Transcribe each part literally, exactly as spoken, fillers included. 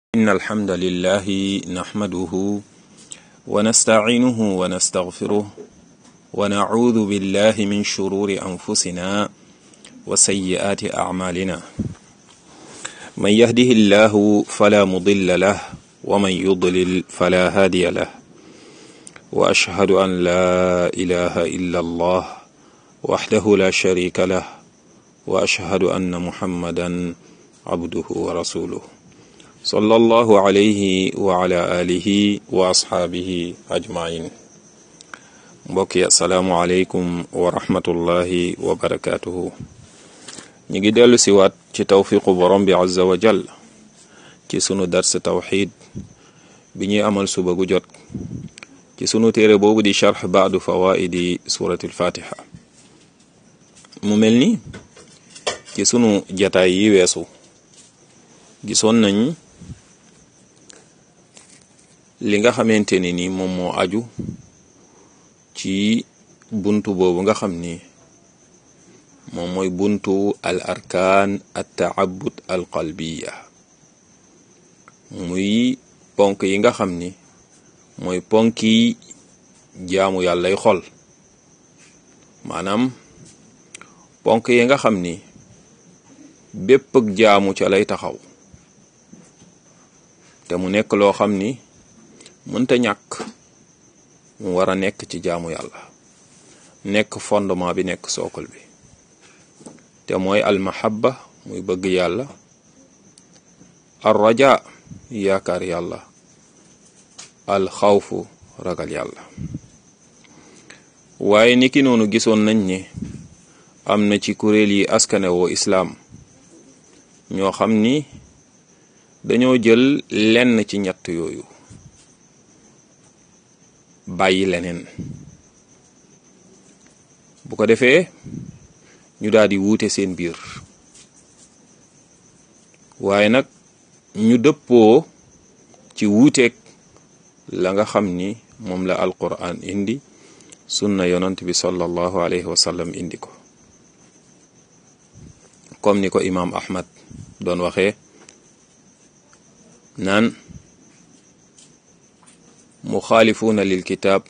إن الحمد لله نحمده ونستعينه ونستغفره ونعوذ بالله من شرور أنفسنا وسيئات أعمالنا من يهده الله فلا مضل له ومن يضلل فلا هادي له وأشهد أن لا إله إلا الله وحده لا شريك له وأشهد أن محمدا عبده ورسوله صلى الله عليه وعلى آله وأصحابه أجمعين mbokki asalaamu aleykum wa rahmatullahi wa barakatuhu ñu ngi dellu siwaat ci tawfiqu borom bi azza wa jal ci sunu dars tawxid bi ñuy amal suba gu jot ci sunu téere boobu di charx baadu fawaidi surati alfatiha mu mel ni ci sunu jataay yi weesu gisoon nañ li nga xamante ni ni moom moo aju ci buntu boobu nga xam ni moom mooy buntu al arkaan at taabud al qalbiya muy ponk yi nga xam ni mooy ponki jaamu yàllay xol maanaam ponk yi nga xam ni bépp ak jaamu ca lay taxaw te mu nekk loo xam ni mënta ñàkk mu war a nekk ci jaamu yàlla nekk fondement bi nekk sookal bi te mooy almahabba muy bëgg yàlla ar raja yaakaar yàlla al xawfu ragal yàlla waaye niki noonu gisoon nañ ne am na ci kuréel yi askanewoo islaam ñoo xam ni dañoo jël lenn ci ñett yooyu bàyyi leneen bu ko defee ñu daal di wuute seen biir waaye nag ñu dëppoo ci wuuteeg la nga xam ni moom la alquran indi sunna yonant bi sallallahu alayhi wa sallam indi ko comme ni ko imaam ahmad doon waxee naan muxaalifuuna lil kitaab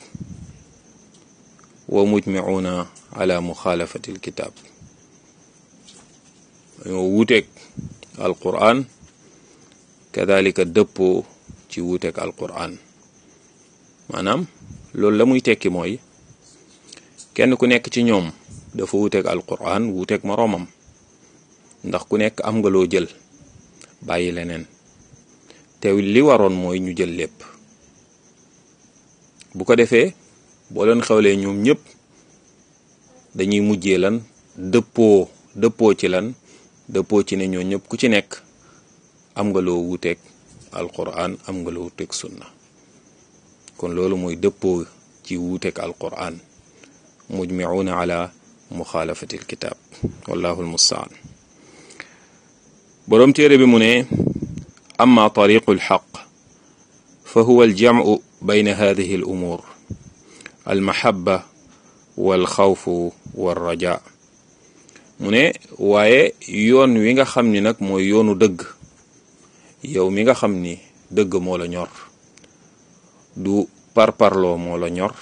wa mujmicuuna ala muxaalafati l kitaab dañoo wuuteeg alquran kadalika dëppoo ci wuuteeg alquran maanaam loolu la muy tekki mooy kenn ku nekk ci ñoom dafa wuuteeg alquran wuuteeg moroomam ndax ku nekk am nga loo jël bàyyi leneen te li waroon mooy ñu jël lépp bu ko defee boo leen xewlee ñoom ñëpp dañuy mujjee lan dëppoo dëppoo ci lan dëppoo ci ne ñoo ñëpp ku ci nekk am nga loo wuuteeg alquran am nga loo wuuteeg sunna kon loolu mooy dëppoo ci wuuteeg alquran mujmiuuna ala muxaalafati alkitab wallahu almustaan boroom téere bi mu ne amma tariqu alxaq fa huwa aljamcu bayna hadihi al umur almahabba walxawfu walraja mu ne waaye yoon wi nga xam ni nag mooy yoonu dëgg yow mi nga xam ni dëgg moo la ñor du parparloo moo la ñor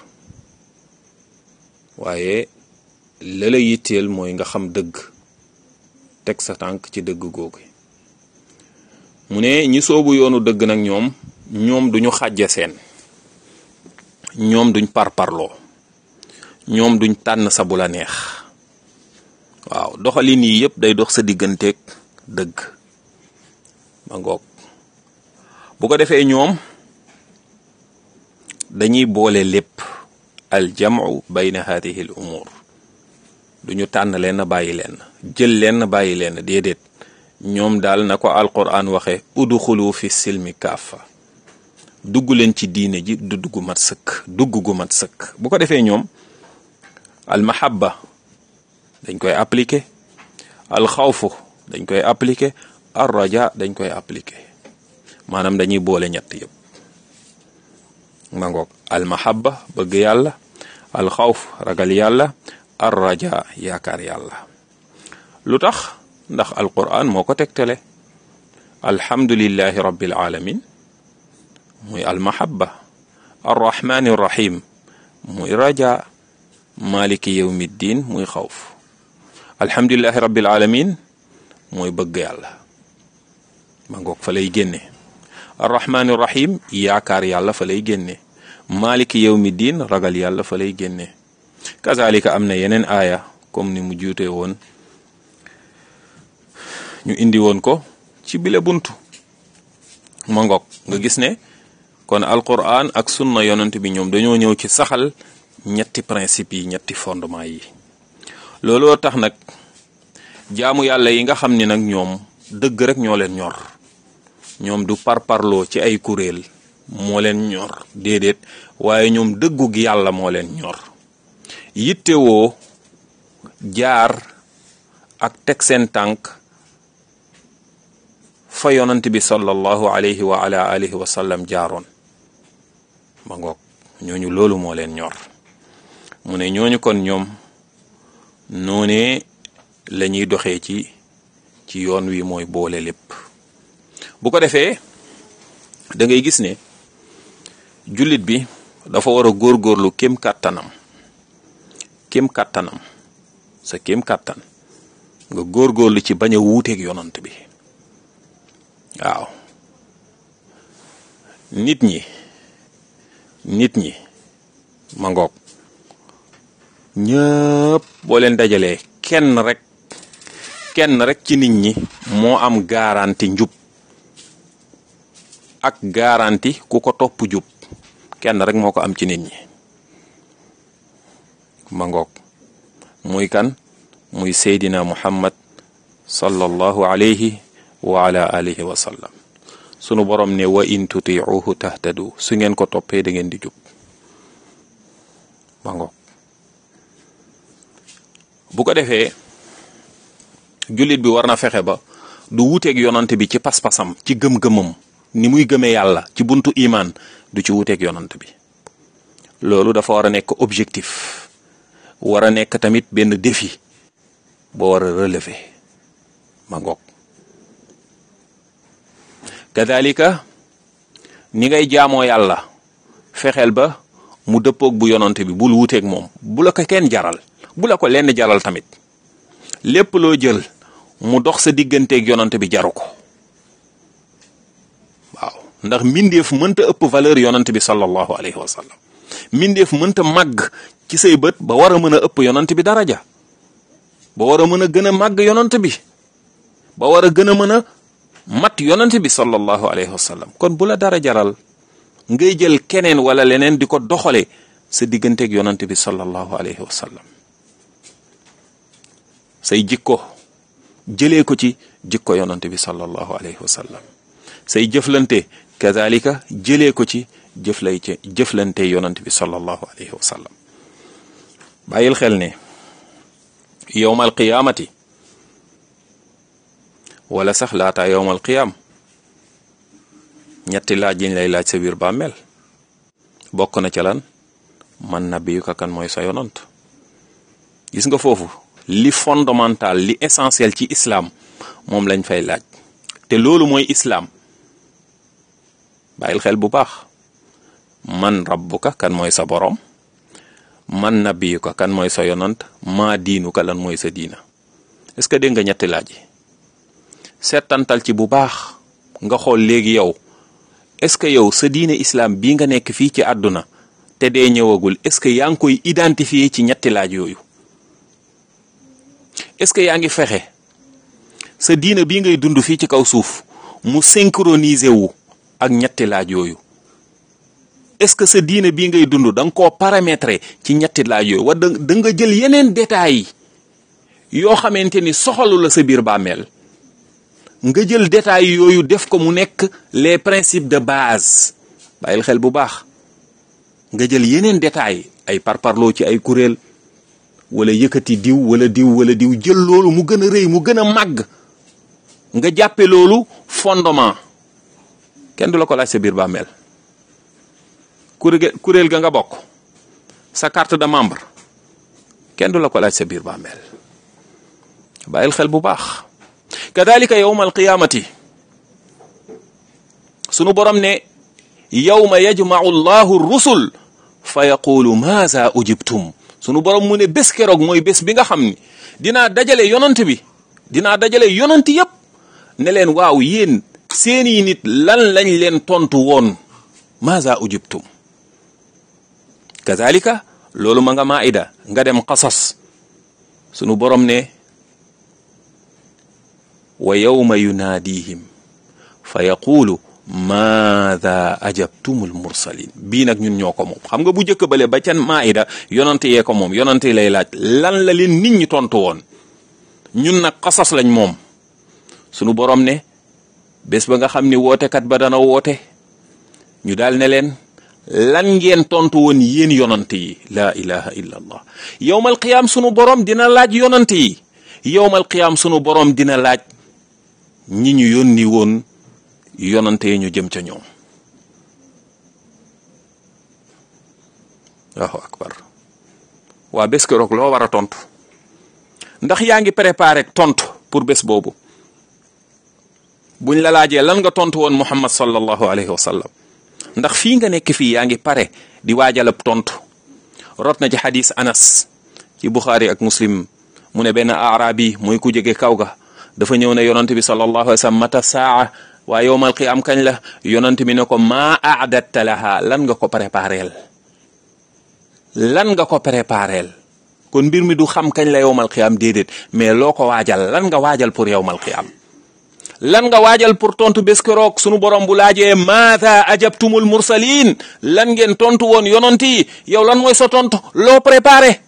waaye la la yitteel mooy nga xam dëgg teg sa tànk ci dëgg googu mu ne ñi soobu yoonu dëgg nag ñoom ñoom duñu xàjje seen ñoom duñ parparloo ñoom duñ tànn sa bu la neex waaw doxalin yi yëpp day dox sa digganteeg dëgg ma ngoog bu ko defee ñoom dañuy boole lépp al jamu bayna hadihi al umur duñu tànn leen bàyyi leen jël leen bàyyi leen déedéet ñoom daal na ko alquran waxe udxulu fi silmi kaafa dugg leen ci diine ji du dugg mat sëkk dugg gu mat sëkk bu ko defee ñoom almahabba dañ koy appliquer alxawfu dañ koy appliquer ar raja dañ koy appliquer maanaam dañuy boole ñett yëpp ma ngoog almahabba bëgg yàlla alxawf ragal yàlla ar raja yaakaar yàlla lu tax ndax alquran moo ko tegtale alhamdulillahi rabbil alamin muy almahabba, arrahmani rahim muy raja, maliki yawmiddin muy xawf. alhamdulillahi rabbil alamin mooy bëgg yàlla, ma ngoog fa lay génne. arrahmani rahim yaakaar yàlla fa lay génne. maliki yawmiddin ragal yàlla fa lay génne. kazalika am na yeneen aaya comme ni mu juute woon ñu indi woon ko ci bile buntu, ma ngoog nga gis ne kon alquran ak sunna yonent bi ñoom dañoo ñëw ci saxal ñetti principe yi, ñetti fondement yi. looloo tax nag jaamu yàlla yi nga xam ni nag ñoom dëgg rek ñoo leen ñor, ñoom du parparloo ci ay kuréel moo leen ñor, déedéet, waaye ñoom dëggug yàlla moo leen ñor. yittewoo jaar ak teg seen tànk fa yonent bi sallallahu alayhi wa ala alihi wa sallam jaaroon, ma ngoog ñooñu loolu moo leen ñor. mu ne ñooñu kon ñoom noonee la ñuy doxee ci ci yoon wi mooy boole lépp. bu ko defee da ngay gis ne jullit bi dafa war a góorgóorlu kem kàttanam kem kàttanam sa kem kàttan nga góorgóorlu ci bañ a wuuteeg yonant bi. waaw nit ñi nit ñi ma ngoog ñëpp boo leen dajalee kenn rek kenn rek ci nit ñi moo am garanti njub ak garanti ku ko topp jub, kenn rek moo ko am ci nit ñi, ma ngoog muy kan? muy seydina muhammad sallallahu alayhi wa ala alihi wa sallam. sunu borom ne wa in tuti'uhu tahtadu, su ngeen ko toppee da ngeen di jub, ma ngoog. bu ko defee jullit bi war na fexe ba du wuteeg yonant bi ci pas-pasam, ci gëm-gëmam, ni muy gëmee yàlla ci buntu iman, du ci wuteeg yonant bi. loolu dafa war a nekk objectif, war a nekk tamit benn défi boo war a relever, ma ngoog. kadalika ni ngay jaamoo yàlla fexeel ba mu dëppoog bu yonant bi, bul wuteeg moom, bu la ko kenn jaral, bu la ko lenn jaral tamit. lépp loo jël mu dox sa digganteeg yonant bi jaru ko, waaw, ndax mbindeef mënta ëpp valeur yonant bi sallallahu alayhi wa sallam. mbindeef mënta màgg ci say bët ba war a mën a ëpp yonant bi daraja, ba war a mën a gën a màgg yonant bi, ba war a gën a mën a mat yonant bi sallallahu alayhi wa sallam. kon bu la dara jaral ngay jël keneen wala leneen di ko doxale sa digganteeg yonant bi sallallahu alayhi wa sallam. say jikko jëlee ko ci jikko yonant bi sallallahu alayhi wa sallam. say jëflante kazalika jëlee ko ci jëflay ci jëflante yonant bi sallallahu alayhi wa sallam. bàyyil xel ne yowmal qiyaamati, wala sax laata yowmal qiyaam, ñetti laaj yiñ lay laaj sa biir bàmmeel bokk na ca lan? man nabiyuka, kan mooy sa yonant. gis nga foofu li fondamental, li essentiel ci islam moom lañ fay laaj, te loolu mooy islam. bàyyil xel bu baax. man rabbuka, kan mooy sa borom. man nabiyuka, kan mooy sa yonant. maa diinuka, lan mooy sa diina. est-ce que dégg nga ñetti laaj yi? seetantal ci bu baax nga xool léegi yow est-ce que yow sa diine islam bii nga nekk fii ci àdduna te dee ñëwagul, est-ce que yaa ngi koy identifier ci ñetti laaj yooyu? est-ce que yaa ngi fexe sa diine bii ngay dund fii ci kaw suuf mu synchroniser wu ak ñetti laaj yooyu? est-ce que sa diine bii ngay dund da nga koo paramétrer ci ñetti laaj yooyu, wala da nga jël yeneen détails yoo xamante ni soxalu la sa biir bàmmeel, nga jël détails yooyu def ko mu nekk les principes de base? bàyyil xel bu baax. nga jël yeneen détails, ay parparloo ci ay kuréel, wala yëkkati diw wala diw wala diw, jël loolu mu gën a rëy, mu gën a màgg, nga jàppe loolu fondement. kenn du la ko laaj sa biir bàmmeel. kuréel kuréel ga nga bokk, sa carte de membre, kenn du la ko laaj sa biir bàmmeel. bàyyil xel bu baax. kadalika yowmal qiyaamati, sunu borom ne yawma yajma'u llahu rusul fa yaqulu maaza ujibtum sunu borom mu ne bés keroog mooy bés bi nga xam ni dinaa dajale yonant bi dinaa dajale yonant yépp ne leen waaw yéen seeni nit lan lañ leen tontu woon maaza ujibtum kazalika loolu ma nga maida nga dem qasas sunu borom ne wa yawma yunaadihim fa yaqulu maada ajabtumul mursalin bii nag ñun ñoo ko moom xam nga bu njëkk bale ba can maida yonante yee ko moom yonante lay laaj lan la leen nit ñi tontu woon ñun nag qasas lañ moom sunu borom ne bés ba nga xam ni wootekat ba dana woote ñu daal ne leen lan ngeen tontu woon yéen yonante yi laa ilaha illa allah yowmal qiyaam sunu borom dina laaj yonante yi yowmal qiyaam sunu borom dina laaj ñi ñu yónni woon yonante yi ñu jëm ca ñoom allahu akbar waa bés keroog loo war a tontu ndax yaa ngi préparé tontu pour bés boobu buñ la laajee lan nga tontu woon muhammad sallallahu alayhi wa sallam ndax fii nga nekk fii yaa ngi pare di waajalab tontu rot na ci xadis anas ci buxaari ak muslim mu ne benn arabi mooy ku jóge kaw ga dafa ñëw ne yonante bi sallallahu alayhi wa sallam mata saa waa yowmal qiyaam kañ la yonante bi ne ko maa aadatta laha lan nga ko prépareel lan nga ko prépareel kon mbir mi du xam kañ la yowmal qiyaam déedéet mais loo ko waajal lan nga waajal pour yowmal qiyaam lan nga waajal pour tontu bés keroog sunu borom bu laajee maada ajabtumul mursalin lan ngeen tontu woon yonant yi yow lan mooy sa tontu loo préparé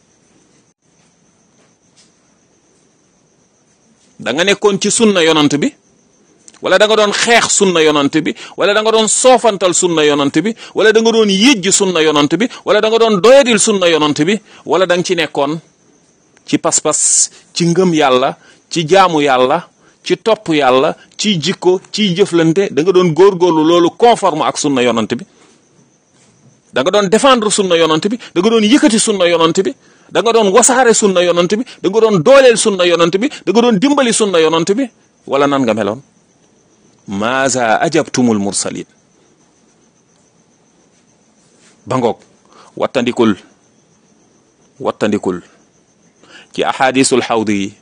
da nga nekkoon ci sunna yonant bi wala da nga doon xeex sunna yonant bi wala da nga doon soofantal sunna yonant bi wala da nga doon yëjj sunna yonant bi wala da nga doon doyadil sunna yonant bi wala da nga ci nekkoon ci pas-pas ci ngëm yàlla ci jaamu yàlla ci topp yàlla ci jikko ci jëflante da nga doon góorgóorlu loolu conforme ak sunna yonant bi da nga doon défendre sunna yonant bi da nga doon yëkkati sunna yonant bi da nga doon wasaare sunna yonant bi da nga doon dooleel sunna yonant bi da nga doon dimbali sunna yonant bi wala nan nga meloon maaza ajabtumul mursalin bangoog wattandikul wattandikul ci ahadisul xawdi yi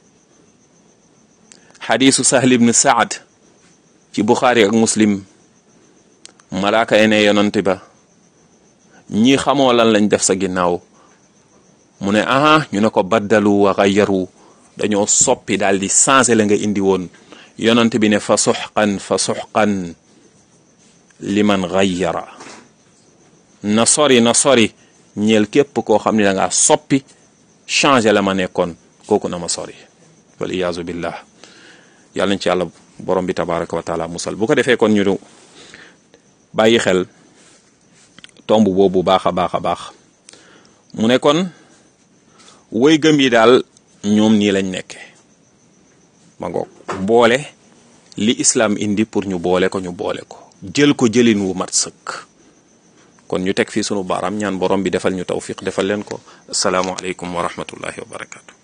xadisu sahl ibn saad ci buxaari ak muslim malaaka yi ne yonante ba ñi xamoo lan lañ def sa ginnaaw mu ne aha ñu ne ko baddalu wa xayyaru dañoo soppi daal di changé la nga indi woon yonante bi ne fa suxqan fa suxqan liman xayyara na sori na sori ñeel képp koo xam ne da ngaa soppi changé la ma nekkoon kooku na ma sori wal iyaazu billah yàlla nañ ci yàlla borom bi tabaraka wa taala musal bu ko defee kon ñu bàyyi xel tomb boobu baax a baax a baax mu ne kon woy gëm yi daal ñoom nii lañ nekke ma ngoog boole li islam indi pour ñu boole ko ñu boole ko jël ko jëlin wu mat sëkk kon ñu teg fii sunu baaraam ñaan borom bi defal ñu tawfiq defal leen ko asalaamu aleykum wa rahmatullahi wa barakatu